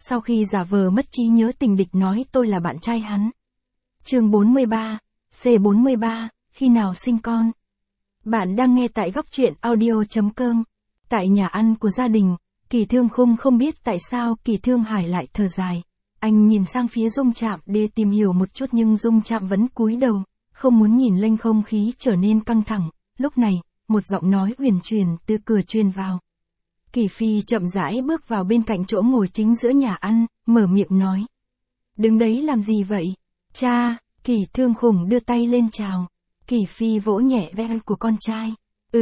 sau khi giả vờ mất trí nhớ tình địch nói tôi là bạn trai hắn. Chương 43, C43, khi nào sinh con? Bạn đang nghe tại góc truyện audio.com. Tại nhà ăn của gia đình, Kỳ Thương Khung không biết tại sao Kỳ Thương Hải lại thở dài. Anh nhìn sang phía Dung Trạm để tìm hiểu một chút nhưng Dung Trạm vẫn cúi đầu, không muốn nhìn lên. Không khí trở nên căng thẳng. Lúc này, một giọng nói uyển chuyển từ cửa truyền vào. Kỳ Phi chậm rãi bước vào bên cạnh chỗ ngồi chính giữa nhà ăn, mở miệng nói. Đứng đấy làm gì vậy? Cha, Kỳ Thương Khung đưa tay lên chào. Kỳ Phi vỗ nhẹ vai của con trai.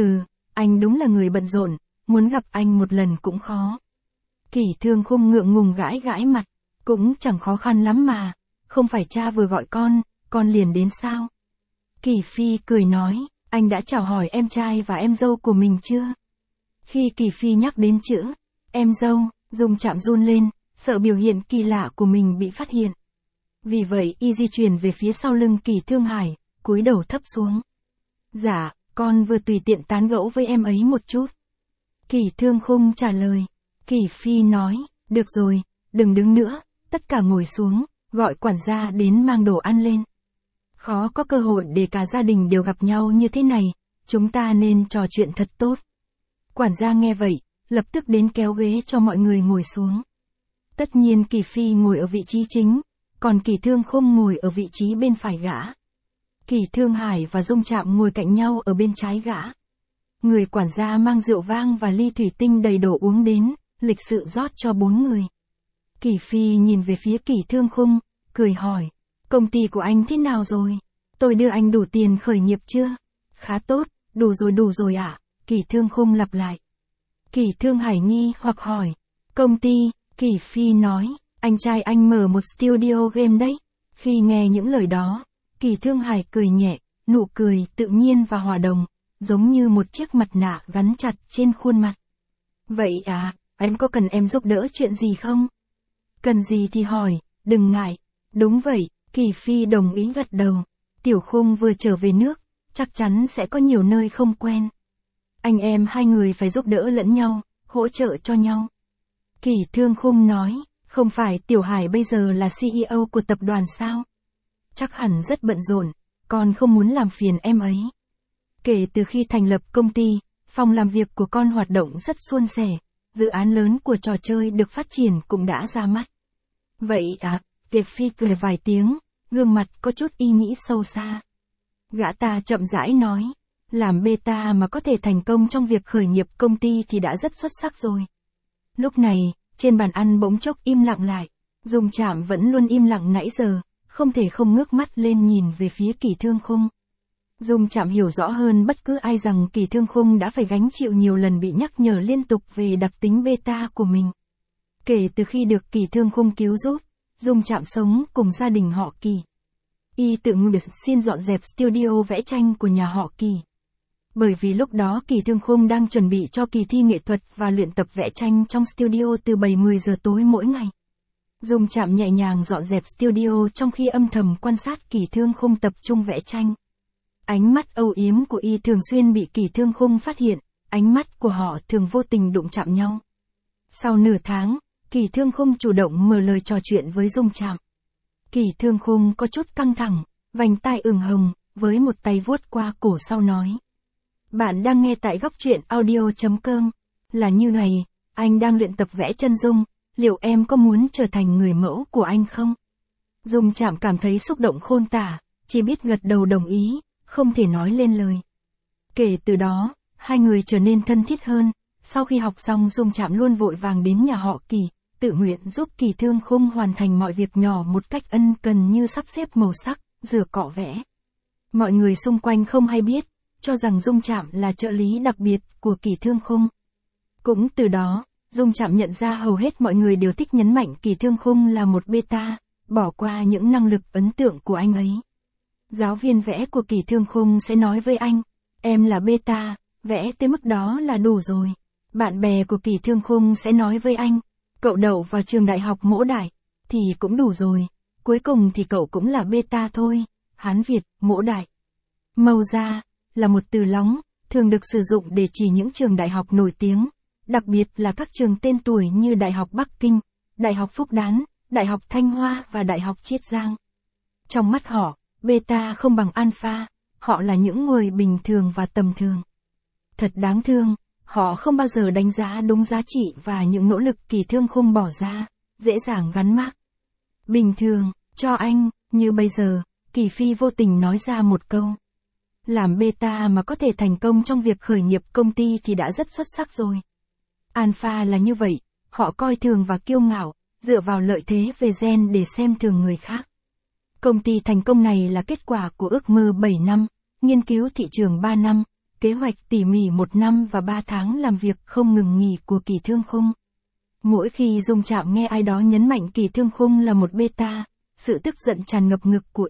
Anh đúng là người bận rộn, muốn gặp anh một lần cũng khó. Kỳ Thương Khung ngượng ngùng gãi gãi mặt, cũng chẳng khó khăn lắm mà, không phải cha vừa gọi con liền đến sao? Kỳ Phi cười nói, anh đã chào hỏi em trai và em dâu của mình chưa? Khi Kỳ Phi nhắc đến chữ em dâu, Dung Trạm run lên, sợ biểu hiện kỳ lạ của mình bị phát hiện. Vì vậy y di chuyển về phía sau lưng Kỳ Thương Hải, cúi đầu thấp xuống. Dạ, con vừa tùy tiện tán gẫu với em ấy một chút. Kỳ Thương Khung trả lời. Kỳ Phi nói, được rồi, đừng đứng nữa, tất cả ngồi xuống, gọi quản gia đến mang đồ ăn lên. Khó có cơ hội để cả gia đình đều gặp nhau như thế này, chúng ta nên trò chuyện thật tốt. Quản gia nghe vậy, lập tức đến kéo ghế cho mọi người ngồi xuống. Tất nhiên Kỳ Phi ngồi ở vị trí chính, còn Kỳ Thương Khung ngồi ở vị trí bên phải gã. Kỳ Thương Hải và Dung Trạm ngồi cạnh nhau ở bên trái gã. Người quản gia mang rượu vang và ly thủy tinh đầy đồ uống đến, lịch sự rót cho 4 người. Kỳ Phi nhìn về phía Kỳ Thương Khung, cười hỏi, công ty của anh thế nào rồi? Tôi đưa anh đủ tiền khởi nghiệp chưa? Khá tốt, đủ rồi ạ. Kỳ Thương Khung lặp lại. Kỳ Thương Hải nghi hoặc hỏi, công ty? Kỳ Phi nói, anh trai anh mở một studio game đấy. Khi nghe những lời đó, Kỳ Thương Hải cười nhẹ, nụ cười tự nhiên và hòa đồng, giống như một chiếc mặt nạ gắn chặt trên khuôn mặt. Vậy à, anh có cần em giúp đỡ chuyện gì không? Cần gì thì hỏi, đừng ngại. Đúng vậy, Kỳ Phi đồng ý gật đầu. Tiểu Khung vừa trở về nước, chắc chắn sẽ có nhiều nơi không quen. Anh em hai người phải giúp đỡ lẫn nhau, hỗ trợ cho nhau. Kỳ Thương Khung nói, không phải Tiểu Hải bây giờ là CEO của tập đoàn sao? Chắc hẳn rất bận rộn, con không muốn làm phiền em ấy. Kể từ khi thành lập công ty, phòng làm việc của con hoạt động rất suôn sẻ, dự án lớn của trò chơi được phát triển cũng đã ra mắt. Vậy à, Tiệp Phi cười vài tiếng, gương mặt có chút ý nghĩ sâu xa. Gã ta chậm rãi nói, làm beta mà có thể thành công trong việc khởi nghiệp công ty thì đã rất xuất sắc rồi. Lúc này, trên bàn ăn bỗng chốc im lặng lại, Dung Trạm vẫn luôn im lặng nãy giờ, không thể không ngước mắt lên nhìn về phía Kỳ Thương Khung. Dung Trạm hiểu rõ hơn bất cứ ai rằng Kỳ Thương Khung đã phải gánh chịu nhiều lần bị nhắc nhở liên tục về đặc tính beta của mình. Kể từ khi được Kỳ Thương Khung cứu giúp, Dung Trạm sống cùng gia đình họ Kỳ. Y tự nguyện xin dọn dẹp studio vẽ tranh của nhà họ Kỳ. Bởi vì lúc đó Kỳ Thương Khung đang chuẩn bị cho kỳ thi nghệ thuật và luyện tập vẽ tranh trong studio từ 7-10 giờ tối mỗi ngày. Dung Trạm nhẹ nhàng dọn dẹp studio trong khi âm thầm quan sát Kỳ Thương Khung tập trung vẽ tranh. Ánh mắt âu yếm của y thường xuyên bị Kỳ Thương Khung phát hiện, ánh mắt của họ thường vô tình đụng chạm nhau. Sau nửa tháng, Kỳ Thương Khung chủ động mở lời trò chuyện với Dung Trạm. Kỳ Thương Khung có chút căng thẳng, vành tai ửng hồng, với một tay vuốt qua cổ sau nói. Bạn đang nghe tại góc truyện audio.com. Là như này, anh đang luyện tập vẽ chân dung, liệu em có muốn trở thành người mẫu của anh không? Dung Trạm cảm thấy xúc động khôn tả, chỉ biết gật đầu đồng ý, không thể nói lên lời. Kể từ đó, hai người trở nên thân thiết hơn, sau khi học xong Dung Trạm luôn vội vàng đến nhà họ Kỳ, tự nguyện giúp Kỳ Thương Khung hoàn thành mọi việc nhỏ một cách ân cần như sắp xếp màu sắc, rửa cọ vẽ. Mọi người xung quanh không hay biết, cho rằng Dung Trạm là trợ lý đặc biệt của Kỳ Thương Khung. Cũng từ đó, Dung Trạm nhận ra hầu hết mọi người đều thích nhấn mạnh Kỳ Thương Khung là một beta, bỏ qua những năng lực ấn tượng của anh ấy. Giáo viên vẽ của Kỳ Thương Khung sẽ nói với anh, em là beta, vẽ tới mức đó là đủ rồi. Bạn bè của Kỳ Thương Khung sẽ nói với anh, cậu đậu vào trường đại học Mỗ Đại, thì cũng đủ rồi. Cuối cùng thì cậu cũng là beta thôi. Hán Việt, Mỗ Đại. Màu da là một từ lóng, thường được sử dụng để chỉ những trường đại học nổi tiếng, đặc biệt là các trường tên tuổi như Đại học Bắc Kinh, Đại học Phúc Đán, Đại học Thanh Hoa và Đại học Chiết Giang. Trong mắt họ, beta không bằng alpha, họ là những người bình thường và tầm thường. Thật đáng thương, họ không bao giờ đánh giá đúng giá trị và những nỗ lực Kỳ Thương Khung bỏ ra, dễ dàng gắn mác. Bình thường, cho anh, như bây giờ, Kỳ Phi vô tình nói ra một câu. Làm beta mà có thể thành công trong việc khởi nghiệp công ty thì đã rất xuất sắc rồi. Alpha là như vậy, họ coi thường và kiêu ngạo, dựa vào lợi thế về gen để xem thường người khác. Công ty thành công này là kết quả của ước mơ 7 năm, nghiên cứu thị trường 3 năm, kế hoạch tỉ mỉ 1 năm và 3 tháng làm việc không ngừng nghỉ của Kỳ Thương Khung. Mỗi khi Dung Trạm nghe ai đó nhấn mạnh Kỳ Thương Khung là một beta, sự tức giận tràn ngập ngực của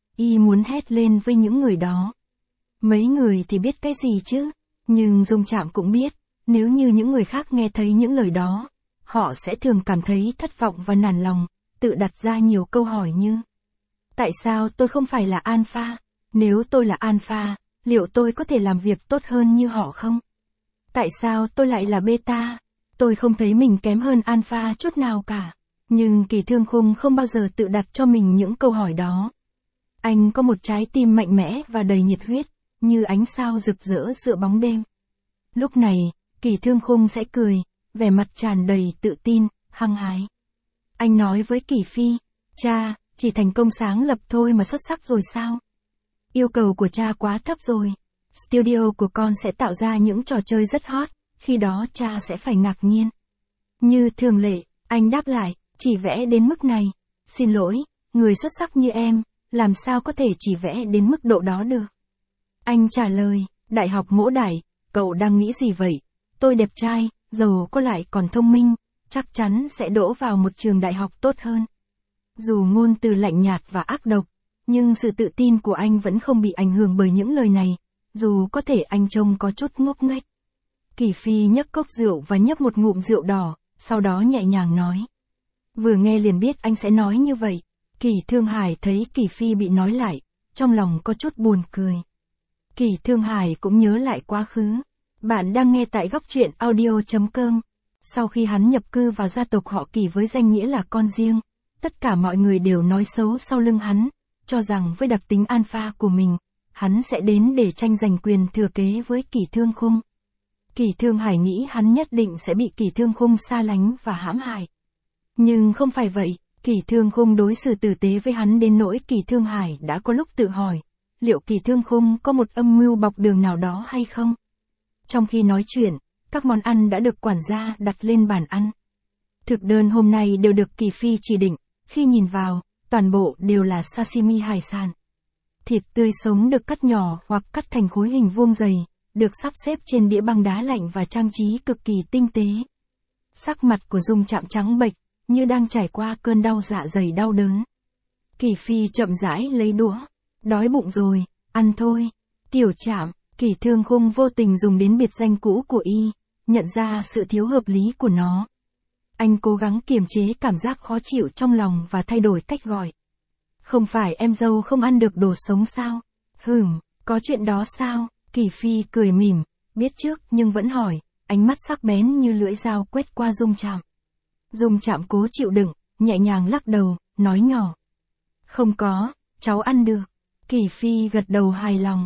y muốn hét lên với những người đó. Mấy người thì biết cái gì chứ, nhưng Dung Trạm cũng biết, nếu như những người khác nghe thấy những lời đó, họ sẽ thường cảm thấy thất vọng và nản lòng, tự đặt ra nhiều câu hỏi như: tại sao tôi không phải là alpha? Nếu tôi là alpha, liệu tôi có thể làm việc tốt hơn như họ không? Tại sao tôi lại là beta? Tôi không thấy mình kém hơn alpha chút nào cả. Nhưng Kỳ Thương Khung không bao giờ tự đặt cho mình những câu hỏi đó. Anh có một trái tim mạnh mẽ và đầy nhiệt huyết, như ánh sao rực rỡ giữa bóng đêm. Lúc này, Kỳ Thương Khung sẽ cười, vẻ mặt tràn đầy tự tin, hăng hái. Anh nói với Kỳ Phi: cha, chỉ thành công sáng lập thôi mà xuất sắc rồi sao? Yêu cầu của cha quá thấp rồi. Studio của con sẽ tạo ra những trò chơi rất hot, khi đó cha sẽ phải ngạc nhiên. Như thường lệ, anh đáp lại: chỉ vẽ đến mức này. Xin lỗi, người xuất sắc như em, làm sao có thể chỉ vẽ đến mức độ đó được? Anh trả lời: Đại học Mỗ Đại, cậu đang nghĩ gì vậy? Tôi đẹp trai, giàu có lại còn thông minh, chắc chắn sẽ đỗ vào một trường đại học tốt hơn. Dù ngôn từ lạnh nhạt và ác độc, nhưng sự tự tin của anh vẫn không bị ảnh hưởng bởi những lời này, dù có thể anh trông có chút ngốc nghếch. Kỳ Phi nhấc cốc rượu và nhấp một ngụm rượu đỏ, sau đó nhẹ nhàng nói. Vừa nghe liền biết anh sẽ nói như vậy. Kỳ Thương Hải thấy Kỳ Phi bị nói lại, trong lòng có chút buồn cười. Kỳ Thương Hải cũng nhớ lại quá khứ. Bạn đang nghe tại góc truyện audio.com. Sau khi hắn nhập cư vào gia tộc họ Kỳ với danh nghĩa là con riêng, tất cả mọi người đều nói xấu sau lưng hắn, cho rằng với đặc tính alpha của mình, hắn sẽ đến để tranh giành quyền thừa kế với Kỳ Thương Khung. Kỳ Thương Hải nghĩ hắn nhất định sẽ bị Kỳ Thương Khung xa lánh và hãm hại. Nhưng không phải vậy, Kỳ Thương Khung đối xử tử tế với hắn đến nỗi Kỳ Thương Hải đã có lúc tự hỏi, liệu Kỳ Thương Khung có một âm mưu bọc đường nào đó hay không? Trong khi nói chuyện, các món ăn đã được quản gia đặt lên bàn ăn. Thực đơn hôm nay đều được Kỳ Phi chỉ định, khi nhìn vào, toàn bộ đều là sashimi hải sản. Thịt tươi sống được cắt nhỏ hoặc cắt thành khối hình vuông dày, được sắp xếp trên đĩa băng đá lạnh và trang trí cực kỳ tinh tế. Sắc mặt của Dung Trạm trắng bệch, như đang trải qua cơn đau dạ dày đau đớn. Kỳ Phi chậm rãi lấy đũa. Đói bụng rồi, ăn thôi. Tiểu Trạm, Kỳ Thương Khung vô tình dùng đến biệt danh cũ của y, nhận ra sự thiếu hợp lý của nó. Anh cố gắng kiềm chế cảm giác khó chịu trong lòng và thay đổi cách gọi. Không phải em dâu không ăn được đồ sống sao? Có chuyện đó sao? Kỳ Phi cười mỉm, biết trước nhưng vẫn hỏi, ánh mắt sắc bén như lưỡi dao quét qua Dung Trạm. Dung Trạm cố chịu đựng, nhẹ nhàng lắc đầu, nói nhỏ. Không có, cháu ăn được. Kỳ Phi gật đầu hài lòng.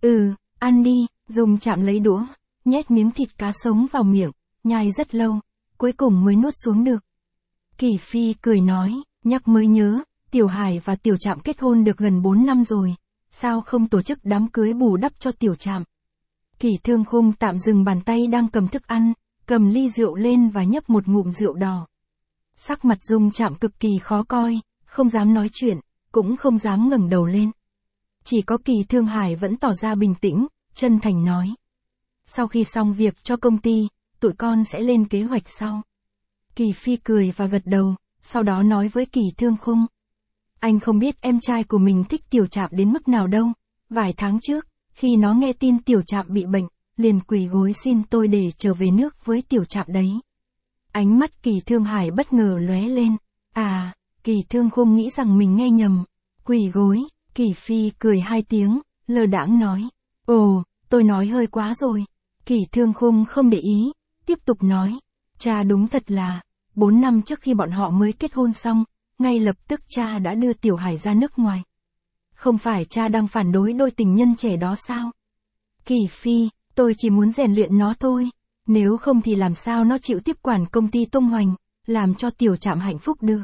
Ăn đi. Dung Trạm lấy đũa, nhét miếng thịt cá sống vào miệng, nhai rất lâu, cuối cùng mới nuốt xuống được. Kỳ Phi cười nói, nhắc mới nhớ, Tiểu Hải và Tiểu Trạm kết hôn được gần 4 năm rồi, sao không tổ chức đám cưới bù đắp cho Tiểu Trạm? Kỳ Thương Khung tạm dừng bàn tay đang cầm thức ăn, cầm ly rượu lên và nhấp một ngụm rượu đỏ. Sắc mặt Dung Trạm cực kỳ khó coi, không dám nói chuyện, cũng không dám ngẩng đầu lên. Chỉ có Kỳ Thương Hải vẫn tỏ ra bình tĩnh, chân thành nói. Sau khi xong việc cho công ty, tụi con sẽ lên kế hoạch sau. Kỳ Phi cười và gật đầu, sau đó nói với Kỳ Thương Khung. Anh không biết em trai của mình thích Tiểu Trạm đến mức nào đâu. Vài tháng trước, khi nó nghe tin Tiểu Trạm bị bệnh, liền quỳ gối xin tôi để trở về nước với Tiểu Trạm đấy. Ánh mắt Kỳ Thương Hải bất ngờ lóe lên. Kỳ Thương Khung nghĩ rằng mình nghe nhầm. Quỳ gối. Kỳ Phi cười 2 tiếng, lơ đãng nói. Ồ, tôi nói hơi quá rồi. Kỳ Thương Khung không để ý, tiếp tục nói. Cha đúng thật là, 4 năm trước khi bọn họ mới kết hôn xong, ngay lập tức cha đã đưa Tiểu Hải ra nước ngoài. Không phải cha đang phản đối đôi tình nhân trẻ đó sao? Kỳ Phi, tôi chỉ muốn rèn luyện nó thôi. Nếu không thì làm sao nó chịu tiếp quản công ty tung hoành, làm cho Tiểu Trạm hạnh phúc được.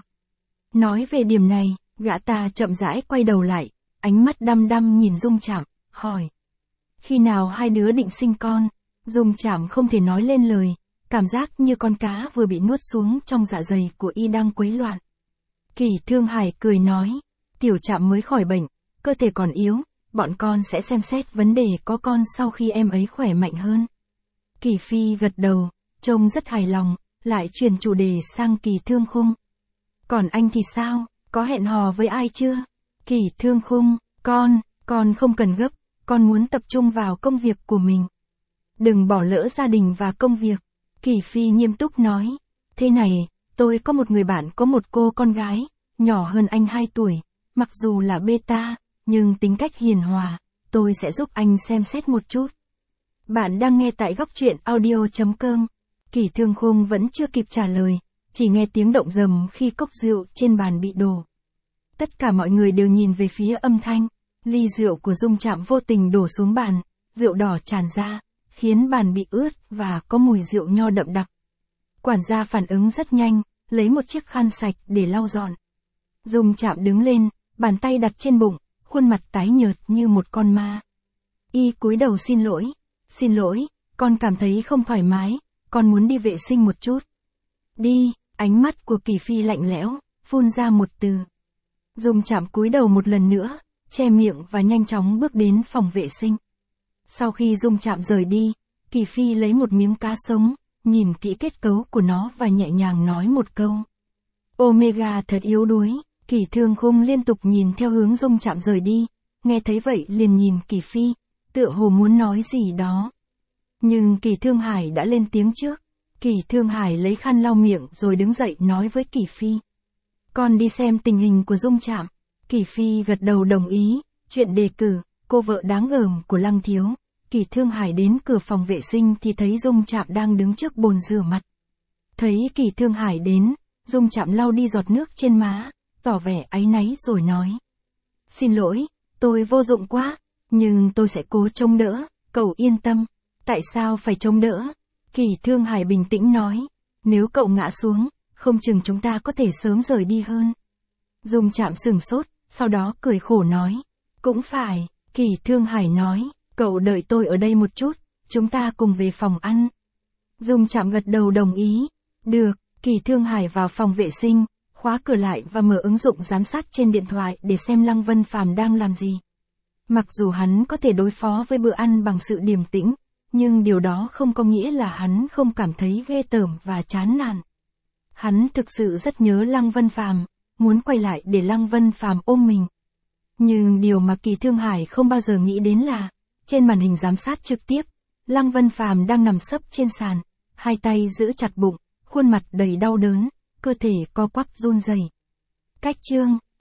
Nói về điểm này, gã ta chậm rãi quay đầu lại, ánh mắt đăm đăm nhìn Dung Trạm, hỏi. Khi nào hai đứa định sinh con? Dung Trạm không thể nói lên lời, cảm giác như con cá vừa bị nuốt xuống trong dạ dày của y đang quấy loạn. Kỳ Thương Hải cười nói, Tiểu Trạm mới khỏi bệnh, cơ thể còn yếu, bọn con sẽ xem xét vấn đề có con sau khi em ấy khỏe mạnh hơn. Kỳ Phi gật đầu, trông rất hài lòng, lại chuyển chủ đề sang Kỳ Thương Khung. Còn anh thì sao, có hẹn hò với ai chưa? Kỳ Thương Khung, con không cần gấp, con muốn tập trung vào công việc của mình. Đừng bỏ lỡ gia đình và công việc. Kỳ Phi nghiêm túc nói, thế này, tôi có một người bạn có một cô con gái, nhỏ hơn anh 2 tuổi, mặc dù là beta, nhưng tính cách hiền hòa, tôi sẽ giúp anh xem xét một chút. Bạn đang nghe tại góc truyện audio.com. Kỳ Thương Khung vẫn chưa kịp trả lời, chỉ nghe tiếng động rầm khi cốc rượu trên bàn bị đổ. Tất cả mọi người đều nhìn về phía âm thanh, ly rượu của Dung Trạm vô tình đổ xuống bàn, rượu đỏ tràn ra, khiến bàn bị ướt và có mùi rượu nho đậm đặc. Quản gia phản ứng rất nhanh, lấy một chiếc khăn sạch để lau dọn. Dung Trạm đứng lên, bàn tay đặt trên bụng, khuôn mặt tái nhợt như một con ma. Y cúi đầu xin lỗi, con cảm thấy không thoải mái, con muốn đi vệ sinh một chút. Đi, ánh mắt của Kỳ Phi lạnh lẽo, phun ra một từ. Dung Trạm cúi đầu một lần nữa, che miệng và nhanh chóng bước đến phòng vệ sinh. Sau khi Dung Trạm rời đi, Kỳ Phi lấy một miếng cá sống, nhìn kỹ kết cấu của nó và nhẹ nhàng nói một câu. Omega thật yếu đuối. Kỳ Thương Khung liên tục nhìn theo hướng Dung Trạm rời đi, nghe thấy vậy liền nhìn Kỳ Phi, tựa hồ muốn nói gì đó. Nhưng Kỳ Thương Hải đã lên tiếng trước. Kỳ Thương Hải lấy khăn lau miệng rồi đứng dậy nói với Kỳ Phi. Con đi xem tình hình của Dung Trạm. Kỳ Phi gật đầu đồng ý, chuyện đề cử, cô vợ đáng gờm của Lăng Thiếu. Kỳ Thương Hải đến cửa phòng vệ sinh thì thấy Dung Trạm đang đứng trước bồn rửa mặt. Thấy Kỳ Thương Hải đến, Dung Trạm lau đi giọt nước trên má, tỏ vẻ áy náy rồi nói. Xin lỗi, tôi vô dụng quá, nhưng tôi sẽ cố trông đỡ, cậu yên tâm. Tại sao phải trông đỡ? Kỳ Thương Hải bình tĩnh nói, nếu cậu ngã xuống, không chừng chúng ta có thể sớm rời đi hơn. Dung Trạm sửng sốt, sau đó cười khổ nói, cũng phải. Kỳ Thương Hải nói, cậu đợi tôi ở đây một chút, chúng ta cùng về phòng ăn. Dung Trạm gật đầu đồng ý. Được. Kỳ Thương Hải vào phòng vệ sinh, khóa cửa lại và mở ứng dụng giám sát trên điện thoại để xem Lăng Vân Phàm đang làm gì. Mặc dù hắn có thể đối phó với bữa ăn bằng sự điềm tĩnh, nhưng điều đó không có nghĩa là hắn không cảm thấy ghê tởm và chán nản. Hắn thực sự rất nhớ Lăng Vân Phàm, muốn quay lại để Lăng Vân Phàm ôm mình. Nhưng điều mà Kỳ Thương Hải không bao giờ nghĩ đến là, trên màn hình giám sát trực tiếp, Lăng Vân Phàm đang nằm sấp trên sàn, hai tay giữ chặt bụng, khuôn mặt đầy đau đớn, cơ thể co quắp run rẩy. Cách chương